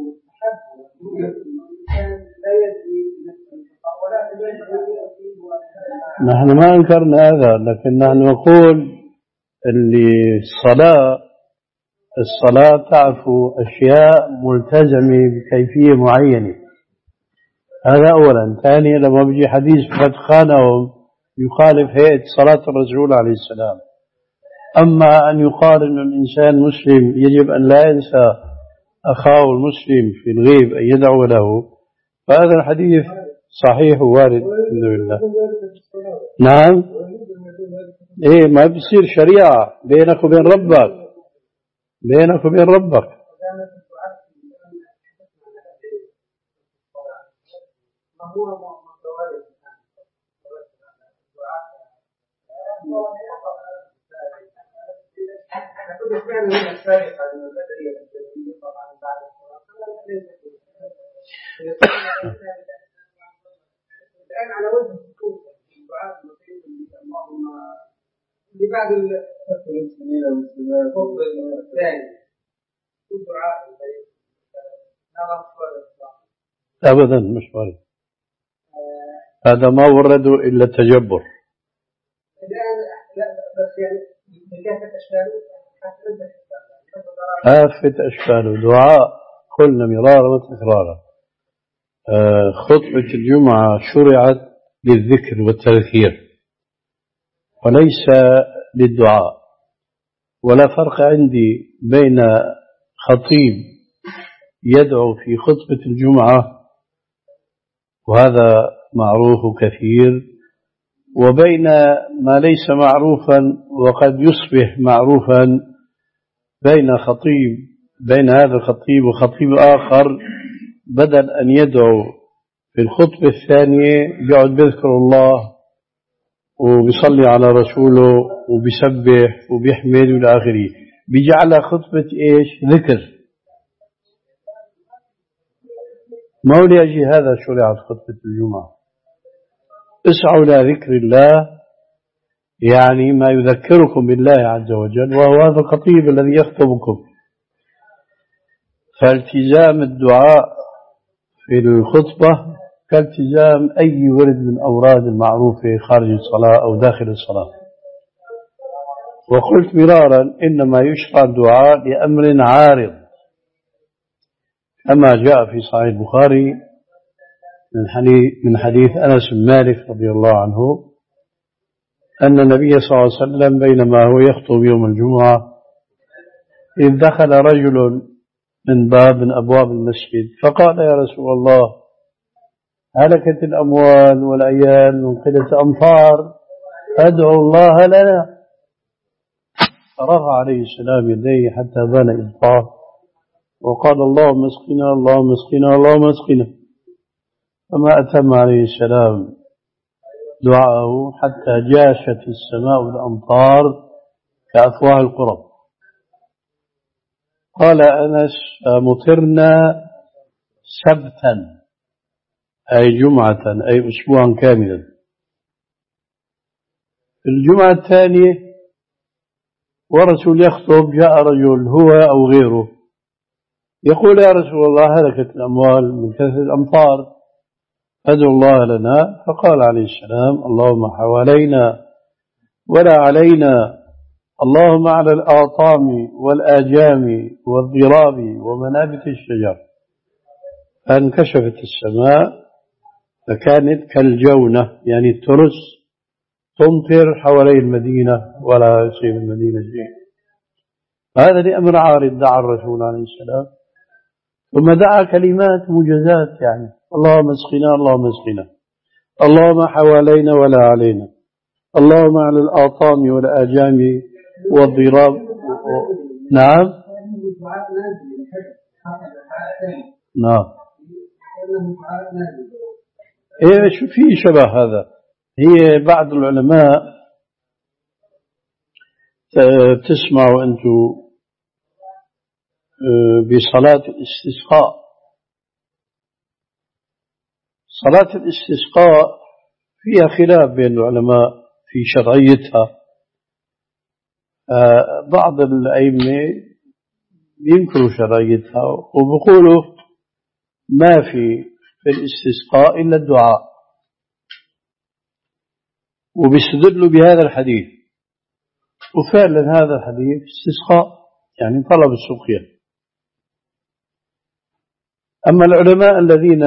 نحن ما انكرنا هذا، لكن نحن نقول اللي الصلاة الصلاة تعفو أشياء ملتزمة بكيفية معينة، هذا أولا. ثانيا لما بيجي حديث قد خانهم يخالف هيئة صلاة الرسول عليه السلام. أما أن يقال أن الإنسان مسلم يجب أن لا ينسى أخاه المسلم في الغيب أن يدعو له، فهذا الحديث صحيح ووارد الحمد لله. نعم إيه ما بيصير شريعة بينك وبين ربك، بينك وبين ربك. الآن على وجه الخصوص الدعاء المصير اللهم لبعض المسلمين والمسلمات فضل الثاني الدعاء أبدا مش وارد، هذا ما ورده إلا التجبر. الآن لا بس يعني بكافة أشكاله كافة أشكاله دعاء، قلنا مرارا وتكرارا. آه خطبة الجمعة شرعت للذكر والتذكير وليس للدعاء، ولا فرق عندي بين خطيب يدعو في خطبة الجمعة وهذا معروف كثير، وبين ما ليس معروفا وقد يصبح معروفا بين خطيب بين هذا الخطيب وخطيب آخر، بدل أن يدعو في الخطبة الثانية يقعد بيذكر الله وبيصلي على رسوله وبيسبح وبيحمد إلى آخره، بيجعلها خطبة إيش؟ ذكر. ما هو لأجل هذا شرعت خطبة الجمعة. اسعوا إلى ذكر الله، يعني ما يذكركم بالله عز وجل، وهو هذا الخطيب الذي يخطبكم. فالتزام الدعاء في الخطبة كالتزام أي ورد من أوراد المعروفة خارج الصلاة أو داخل الصلاة. وقلت مرارا إنما يشرع الدعاء لأمر عارض كما جاء في صحيح البخاري من حديث, من حديث أنس بن مالك رضي الله عنه أن النبي صلى الله عليه وسلم بينما هو يخطب يوم الجمعة إذ دخل رجل من باب من أبواب المسجد فقال يا رسول الله هلكت الأموال والعيال من قلة أمطار أدعو الله لنا. فرفع عليه السلام يديه حتى بان إصبعه وقال اللهم اسقنا اللهم اسقنا اللهم اسقنا، فما أتم عليه السلام دعاءه حتى جاشت السماء بالأمطار كأفواه القرب. قال أنس مطرنا سبتا أي جمعة أي أسبوعا كاملا. في الجمعة الثانية ورسول يخطب جاء رجل هو أو غيره يقول يا رسول الله هلكت الأموال من كثرة الأمطار أدعو الله لنا. فقال عليه السلام اللهم حوالينا ولا علينا، اللهم على الآطام والآجام والضراب ومنابت الشجر. فانكشفت السماء فكانت كالجونة يعني الترس تمطر حوالي المدينة ولا يصيب المدينة شيء. هذا لأمر عارض دعا الرسول عليه السلام، ثم دعا كلمات مجزات يعني اللهم اسقنا اللهم اسقنا، اللهم حوالينا ولا علينا، اللهم على الآطام والآجام والضراب. نعم نعم إيه شو في شبه هذا. هي بعض العلماء تسمعوا أنتم بصلاة الاستسقاء. صلاة الاستسقاء فيها خلاف بين العلماء في شرعيتها. بعض الأئمة ينكروا شرعيتها وبيقولوا ما في في الاستسقاء إلا الدعاء، وبيستدلوا بهذا الحديث، وفعلا هذا الحديث استسقاء يعني طلب السقيا. أما العلماء الذين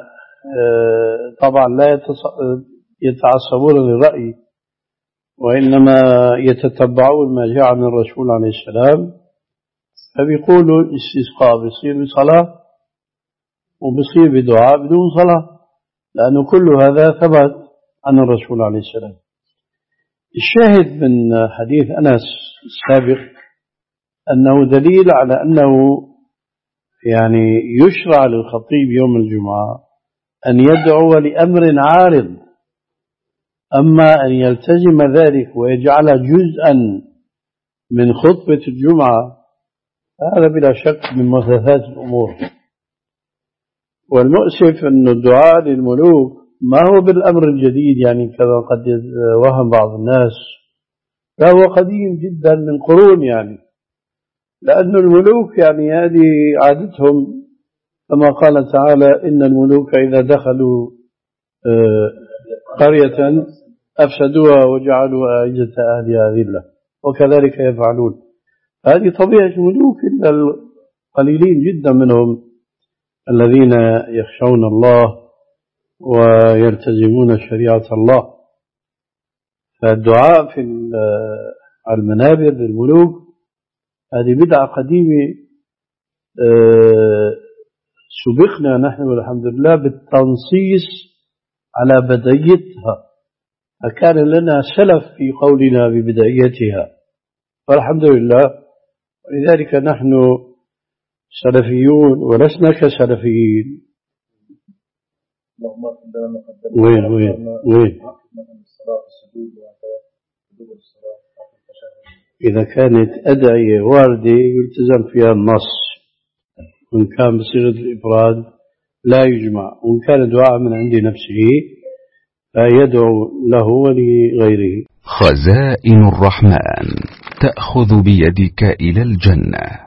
طبعا لا يتعصبون للرأي وإنما يتتبعون ما جاء من الرسول عليه السلام، فبيقولوا الاستسقاء بيصير بصلاة وبيصير بدعاء بدون صلاة، لأنه كل هذا ثبت عن الرسول عليه السلام. الشاهد من حديث أنس السابق أنه دليل على أنه يعني يشرع للخطيب يوم الجمعة أن يدعو لأمر عارض، أما أن يلتزم ذلك ويجعل جزءا من خطبة الجمعة هذا بلا شك من محدثات الأمور. والمؤسف أن الدعاء للملوك ما هو بالأمر الجديد يعني كما قد وهم بعض الناس، فهو قديم جدا من قرون يعني، لأن الملوك يعني هذه عادتهم كما قال تعالى إن الملوك إذا دخلوا قرية أفسدوها وجعلوا أعزة أهلها ذلة وكذلك يفعلون. هذه طبيعة الملوك إلا القليلين جدا منهم الذين يخشون الله ويلتزمون شريعة الله. فالدعاء في المنابر للملوك هذه بدعة قديمة سبقنا نحن والحمد لله بالتنصيص على بدايتها، فكان لنا سلف في قولنا ببدايتها والحمد لله. ولذلك نحن سلفيون ولسنا كسلفيين. وين وين وين إذا كانت أدعية واردة يلتزم فيها النص، وإن كان بصيغة الإفراد لا يجمع، وإن كان دعاء من عند نفسه فيدعو له ولغيره. خزائن الرحمن تأخذ بيدك إلى الجنة.